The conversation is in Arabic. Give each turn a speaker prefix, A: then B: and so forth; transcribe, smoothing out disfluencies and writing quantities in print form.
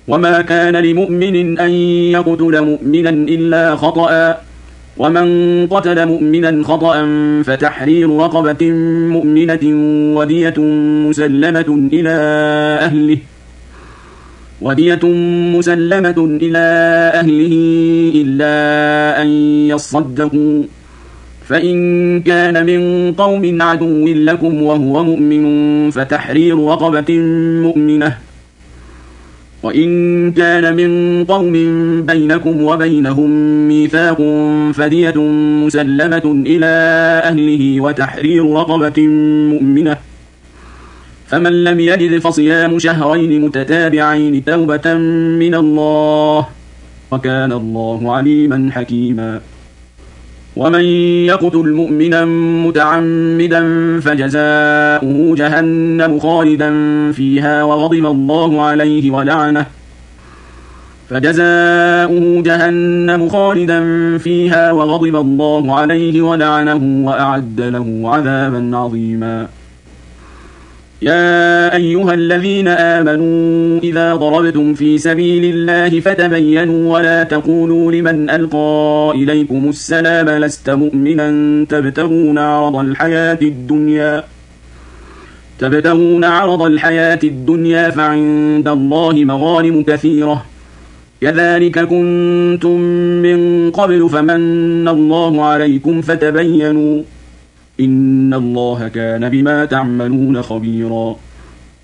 A: وما كان لمؤمن أن يقتل مؤمنا إلا خطأ، ومن قتل مؤمنا خطأ فتحرير رقبة مؤمنة ودية مسلمة إلى أهله إلا أن يصدقوا، فإن كان من قوم عدو لكم وهو مؤمن فتحرير رقبة مؤمنة، وإن كان من قوم بينكم وبينهم ميثاق فدية مسلمة إلى أهله وتحرير رقبة مؤمنة، فمن لم يجد فصيام شهرين متتابعين توبة من الله، وكان الله عليما حكيما. ومن يقتل مؤمنا متعمدا فجزاؤه جهنم خالدا فيها وغضب الله عليه ولعنه وأعد له عذابا عظيما. يا أيها الذين آمنوا إذا ضربتم في سبيل الله فتبينوا ولا تقولوا لمن ألقى إليكم السلام لست مؤمنا تبتغون عرض الحياة الدنيا فعند الله مغانم كثيرة كذلك كنتم من قبل فمن الله عليكم فتبينوا إن الله كان بما تعملون خبيرا.